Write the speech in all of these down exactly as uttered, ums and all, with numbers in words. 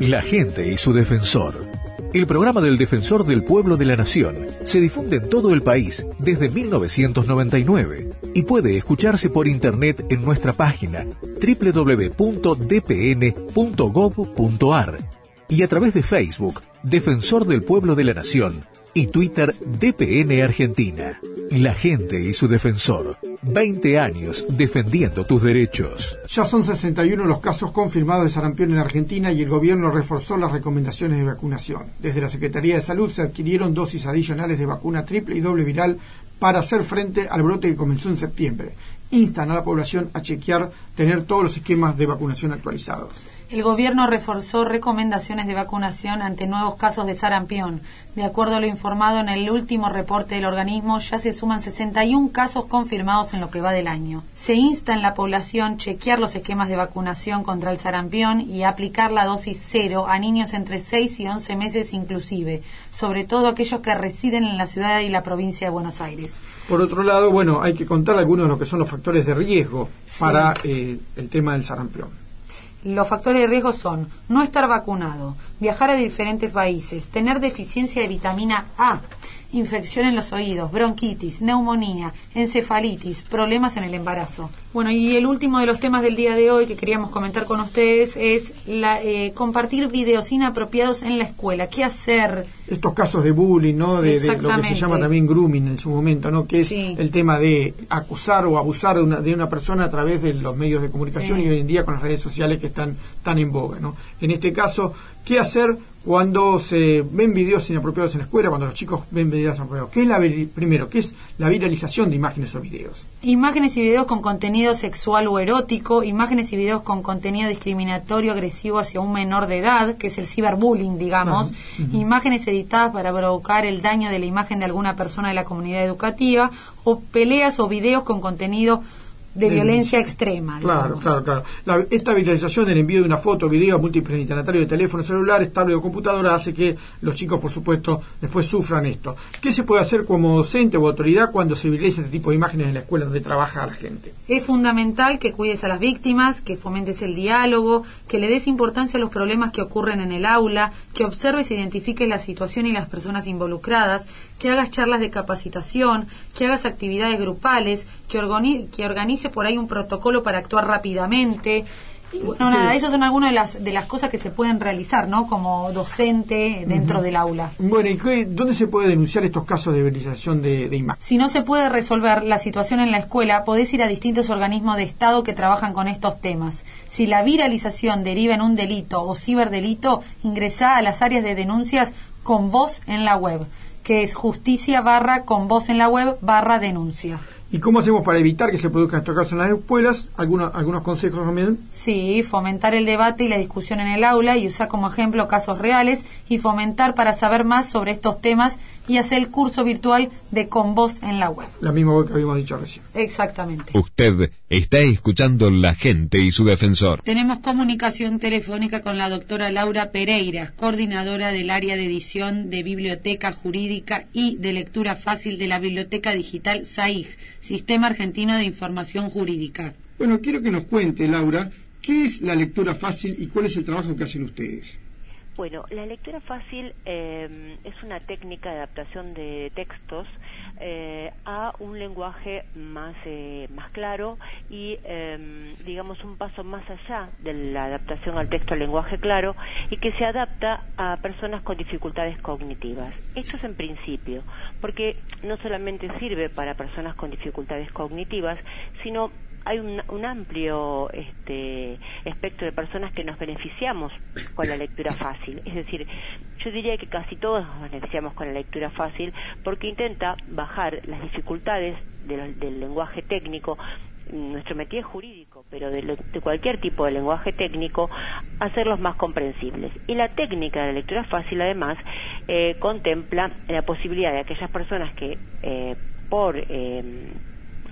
La gente y su defensor. El programa del Defensor del Pueblo de la Nación se difunde en todo el país desde mil novecientos noventa y nueve y puede escucharse por internet en nuestra página doble u doble u doble u punto d p n punto gov punto a r y a través de Facebook Defensor del Pueblo de la Nación y Twitter D P N Argentina. La gente y su defensor. veinte años defendiendo tus derechos. Ya son sesenta y uno los casos confirmados de sarampión en Argentina y el gobierno reforzó las recomendaciones de vacunación. Desde la Secretaría de Salud se adquirieron dosis adicionales de vacuna triple y doble viral para hacer frente al brote que comenzó en septiembre. Instan a la población a chequear, tener todos los esquemas de vacunación actualizados. El gobierno reforzó recomendaciones de vacunación ante nuevos casos de sarampión. De acuerdo a lo informado en el último reporte del organismo, ya se suman sesenta y uno casos confirmados en lo que va del año. Se insta en la población chequear los esquemas de vacunación contra el sarampión y aplicar la dosis cero a niños entre seis y once meses inclusive, sobre todo aquellos que residen en la ciudad y la provincia de Buenos Aires. Por otro lado, bueno, hay que contar algunos de lo que son los factores de riesgo sí. para eh, el tema del sarampión. Los factores de riesgo son no estar vacunado, viajar a diferentes países, tener deficiencia de vitamina A, infección en los oídos, bronquitis, neumonía, encefalitis, problemas en el embarazo. Bueno, y el último de los temas del día de hoy que queríamos comentar con ustedes es la, eh, compartir videos inapropiados en la escuela. ¿Qué hacer? Estos casos de bullying, ¿no? De, de lo que se llama también grooming en su momento, ¿no? Que es sí. el tema de acusar o abusar de una, de una persona a través de los medios de comunicación sí. y hoy en día con las redes sociales que están tan en boga, ¿no? En este caso, ¿qué hacer cuando se ven videos inapropiados en la escuela, cuando los chicos ven videos inapropiados? ¿Qué es la primero? ¿Qué es la viralización de imágenes o videos? Imágenes y videos con contenido sexual o erótico, imágenes y videos con contenido discriminatorio agresivo hacia un menor de edad, que es el ciberbullying, digamos, uh-huh. imágenes editadas para provocar el daño de la imagen de alguna persona de la comunidad educativa, o peleas o videos con contenido de violencia extrema. Claro, claro, claro. La, esta viralización del envío de una foto, video múltiple instalatorio de teléfonos celulares, tablet o computadora hace que los chicos, por supuesto, después sufran esto. ¿Qué se puede hacer como docente o autoridad cuando se viraliza este tipo de imágenes en la escuela donde trabaja la gente? Es fundamental que cuides a las víctimas, que fomentes el diálogo, que le des importancia a los problemas que ocurren en el aula, que observes e identifiques la situación y las personas involucradas, que hagas charlas de capacitación, que hagas actividades grupales, que, organi- que organices por ahí un protocolo para actuar rápidamente. Y bueno, sí. nada, esas son algunas de las de las cosas que se pueden realizar, ¿no? Como docente dentro uh-huh. del aula. Bueno, ¿y qué, dónde se puede denunciar estos casos de viralización de, de imágenes? Si no se puede resolver la situación en la escuela, podés ir a distintos organismos de Estado que trabajan con estos temas. Si la viralización deriva en un delito o ciberdelito, ingresá a las áreas de denuncias con vos en la web, que es justicia barra con vos en la web barra denuncia. ¿Y cómo hacemos para evitar que se produzcan estos casos en las escuelas? ¿Algunos, algunos consejos también? Sí, fomentar el debate y la discusión en el aula y usar como ejemplo casos reales y fomentar para saber más sobre estos temas y hacer el curso virtual de Con Vos en la web. La misma web que habíamos dicho recién. Exactamente. Usted está escuchando La gente y su defensor. Tenemos comunicación telefónica con la doctora Laura Pereira, coordinadora del área de edición de Biblioteca Jurídica y de Lectura Fácil de la Biblioteca Digital S A I J, Sistema Argentino de Información Jurídica. Bueno, quiero que nos cuente, Laura, ¿qué es la lectura fácil y cuál es el trabajo que hacen ustedes? Bueno, la lectura fácil eh, es una técnica de adaptación de textos eh, a un lenguaje más eh, más claro y eh, digamos un paso más allá de la adaptación al texto al lenguaje claro y que se adapta a personas con dificultades cognitivas. Esto es en principio, porque no solamente sirve para personas con dificultades cognitivas, sino hay un, un amplio este, espectro de personas que nos beneficiamos con la lectura fácil. Es decir, yo diría que casi todos nos beneficiamos con la lectura fácil porque intenta bajar las dificultades de lo, del lenguaje técnico. Nuestro métier es jurídico, pero de, lo, de cualquier tipo de lenguaje técnico, hacerlos más comprensibles. Y la técnica de la lectura fácil, además, eh, contempla la posibilidad de aquellas personas que, eh, por... Eh,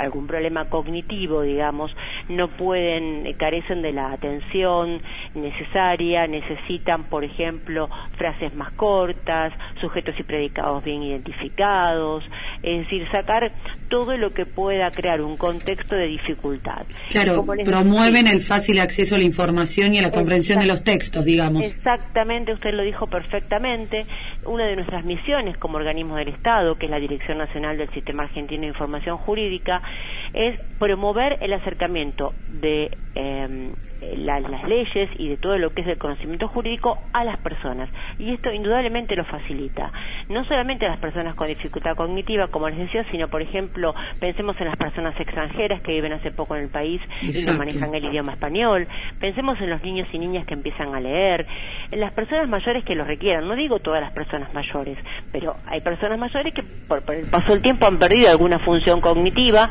algún problema cognitivo, digamos, no pueden, eh, carecen de la atención necesaria, necesitan, por ejemplo, frases más cortas, sujetos y predicados bien identificados, es decir, sacar todo lo que pueda crear un contexto de dificultad. Claro, promueven el fácil acceso a la información y a la comprensión de los textos, digamos. Exactamente, usted lo dijo perfectamente. Una de nuestras misiones como organismo del Estado, que es la Dirección Nacional del Sistema Argentino de Información Jurídica, es promover el acercamiento de eh, la, las leyes y de todo lo que es el conocimiento jurídico a las personas, y esto indudablemente lo facilita, no solamente a las personas con dificultad cognitiva, como les decía, sino, por ejemplo, pensemos en las personas extranjeras que viven hace poco en el país. Exacto. Y no manejan el idioma español, pensemos en los niños y niñas que empiezan a leer, en las personas mayores que lo requieran, no digo todas las personas mayores, pero hay personas mayores que por, por el paso del tiempo han perdido alguna función cognitiva.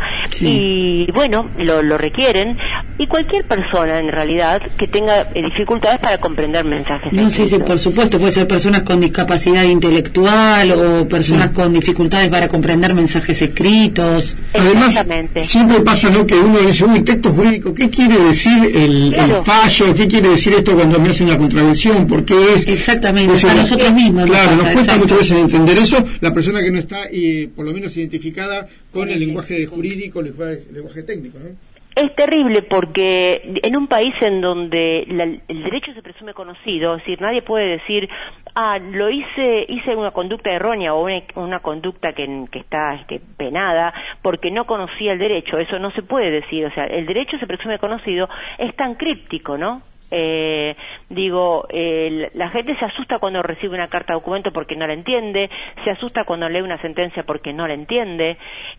Sí. Y bueno, lo, lo requieren, y cualquier persona en realidad que tenga eh, dificultades para comprender mensajes. No, sí, sí, por supuesto, puede ser personas con discapacidad intelectual o personas sí. con dificultades para comprender mensajes escritos. Además, siempre pasa, ¿no?, que uno dice, uy, texto jurídico, ¿qué quiere decir el, claro. el fallo? ¿Qué quiere decir esto cuando me hacen una contravención? ¿Por qué es? Exactamente, para nosotros mismos. Claro, nos, nos cuesta muchas veces entender eso, la persona que no está, y por lo menos identificada con el lenguaje jurídico, el lenguaje, el lenguaje técnico, ¿no? Es terrible porque en un país en donde la, el derecho se presume conocido, es decir, nadie puede decir, ah, lo hice, hice una conducta errónea o una, una conducta que, que está este, penada porque no conocía el derecho, eso no se puede decir, o sea, el derecho se presume conocido, es tan críptico, ¿no? Eh, digo, eh, la gente se asusta cuando recibe una carta de documento porque no la entiende, se asusta cuando lee una sentencia porque no la entiende,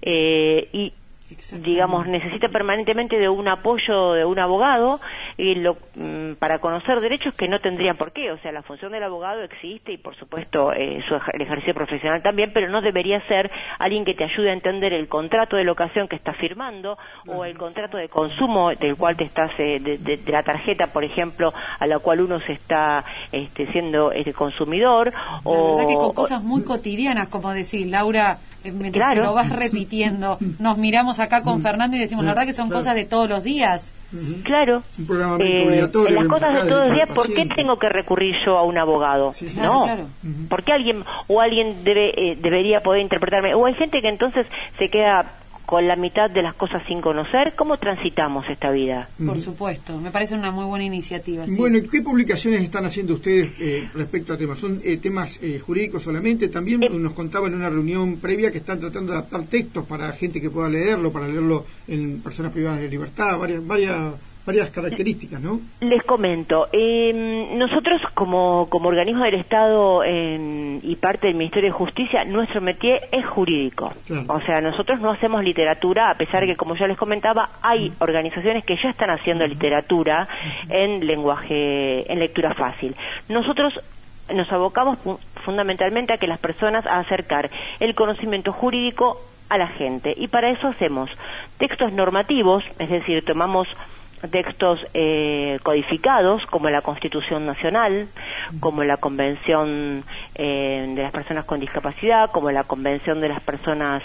eh, y digamos, necesita permanentemente de un apoyo de un abogado y lo, mm, para conocer derechos que no tendrían por qué. O sea, la función del abogado existe y, por supuesto, eh, su ej- el ejercicio profesional también, pero no debería ser alguien que te ayude a entender el contrato de locación que estás firmando o el contrato de consumo del cual te estás, eh, de, de, de la tarjeta, por ejemplo, a la cual uno se está este, siendo este, consumidor. La o, verdad que con cosas muy cotidianas, como decís, Laura, mientras claro. que lo vas repitiendo, nos miramos acá con Fernando y decimos, la verdad que son claro. cosas de todos los días. Claro. Un programa eh, obligatorio. En las cosas de todos los días, ¿por qué paciente. tengo que recurrir yo a un abogado? Sí, claro, no. Claro. ¿Por qué alguien o alguien debe eh, debería poder interpretarme? O hay gente que entonces se queda con la mitad de las cosas sin conocer. ¿Cómo transitamos esta vida? Por supuesto, me parece una muy buena iniciativa. ¿Sí? Bueno, ¿qué publicaciones están haciendo ustedes eh, respecto a temas? ¿Son eh, temas eh, jurídicos solamente? También eh, nos contaban en una reunión previa que están tratando de adaptar textos para gente que pueda leerlo, para leerlo en personas privadas de libertad, varias varias varias características, ¿no? Les comento, eh, nosotros como, como organismo del Estado eh, y parte del Ministerio de Justicia, nuestro métier es jurídico. Claro. O sea, nosotros no hacemos literatura, a pesar de que, como ya les comentaba, hay organizaciones que ya están haciendo literatura en lenguaje, en lectura fácil. Nosotros nos abocamos fundamentalmente a que las personas, a acercar el conocimiento jurídico a la gente, y para eso hacemos textos normativos, es decir, tomamos textos eh, codificados como la Constitución Nacional, como la Convención eh, de las Personas con Discapacidad, como la Convención de las Personas,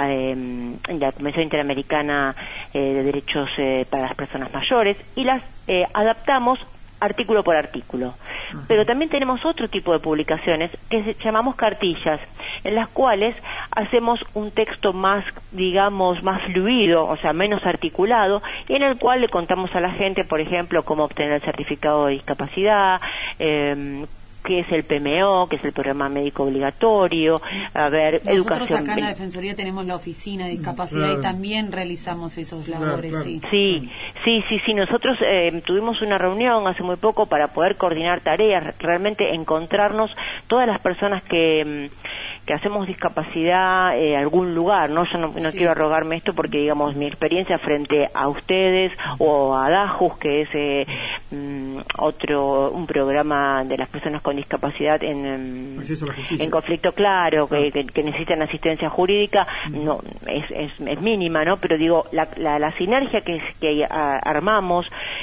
eh, la Convención Interamericana eh, de Derechos eh, para las Personas Mayores, y las eh, adaptamos artículo por artículo. Pero también tenemos otro tipo de publicaciones que llamamos cartillas, en las cuales hacemos un texto más, digamos, más fluido, o sea, menos articulado, y en el cual le contamos a la gente, por ejemplo, cómo obtener el certificado de discapacidad, eh, qué es el P M O, qué es el programa médico obligatorio, a ver, nosotros educación. Nosotros acá en la Defensoría tenemos la oficina de discapacidad claro. y también realizamos esos labores, claro, claro. sí. Sí, sí, sí, sí, nosotros eh, tuvimos una reunión hace muy poco para poder coordinar tareas, realmente encontrarnos todas las personas que... que hacemos discapacidad en eh, algún lugar, ¿no? Yo no, no sí. quiero arrogarme esto porque, digamos, mi experiencia frente a ustedes o a DAJUS, que es eh, mm, otro, un programa de las personas con discapacidad en, en, en conflicto claro, ah. que, que, que necesitan asistencia jurídica, mm. no es, es, es mínima, ¿no? Pero digo, la, la, la sinergia que, que a, armamos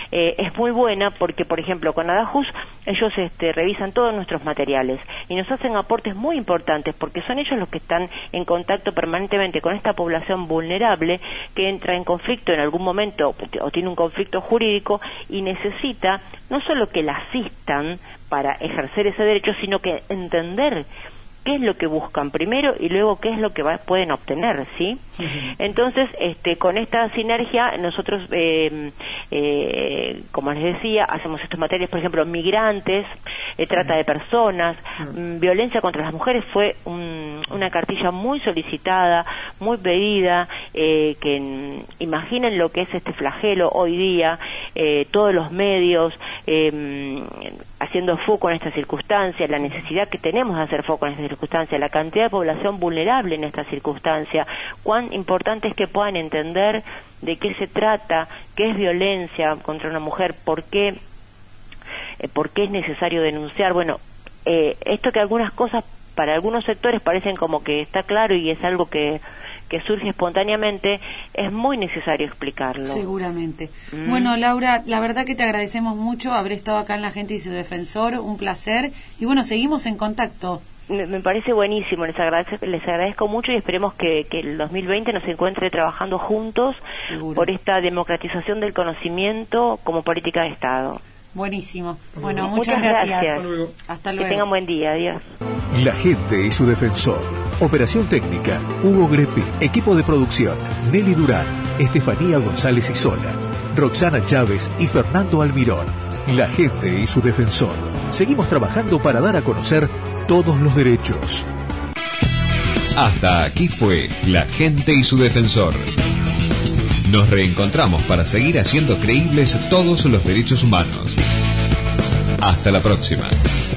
eh, es muy buena porque, por ejemplo, con Adajus ellos este, revisan todos nuestros materiales y nos hacen aportes muy importantes porque son ellos los que están en contacto permanentemente con esta población vulnerable que entra en conflicto en algún momento o tiene un conflicto jurídico y necesita no solo que la asistan para ejercer ese derecho, sino que entender qué es lo que buscan primero y luego qué es lo que va, pueden obtener, ¿sí? Sí, sí. Entonces, este, con esta sinergia, nosotros, eh, eh, como les decía, hacemos estos materiales, por ejemplo, migrantes, eh, trata de personas, mm, violencia contra las mujeres fue un, una cartilla muy solicitada, muy pedida, eh, que mm, imaginen lo que es este flagelo hoy día, eh, todos los medios, eh, haciendo foco en esta circunstancia, la necesidad que tenemos de hacer foco en esta circunstancia, la cantidad de población vulnerable en esta circunstancia, cuán importante es que puedan entender de qué se trata, qué es violencia contra una mujer, por qué, eh, por qué es necesario denunciar. Bueno, eh, esto que algunas cosas para algunos sectores parecen como que está claro y es algo que que surge espontáneamente, es muy necesario explicarlo. Seguramente. Mm. Bueno, Laura, la verdad que te agradecemos mucho haber estado acá en La Gente y su Defensor, un placer, y bueno, seguimos en contacto. Me, me parece buenísimo, les agradezco, les agradezco mucho y esperemos que, que el dos mil veinte nos encuentre trabajando juntos. Seguro. Por esta democratización del conocimiento como política de Estado. Buenísimo. Bueno, muchas, muchas gracias. gracias. Hasta luego. Hasta luego. Que tengan buen día. Adiós. La Gente y su Defensor. Operación técnica, Hugo Grepi. Equipo de producción, Nelly Durán, Estefanía González Isola, Roxana Chávez y Fernando Almirón. La Gente y su Defensor. Seguimos trabajando para dar a conocer todos los derechos. Hasta aquí fue La Gente y su Defensor. Nos reencontramos para seguir haciendo creíbles todos los derechos humanos. Hasta la próxima.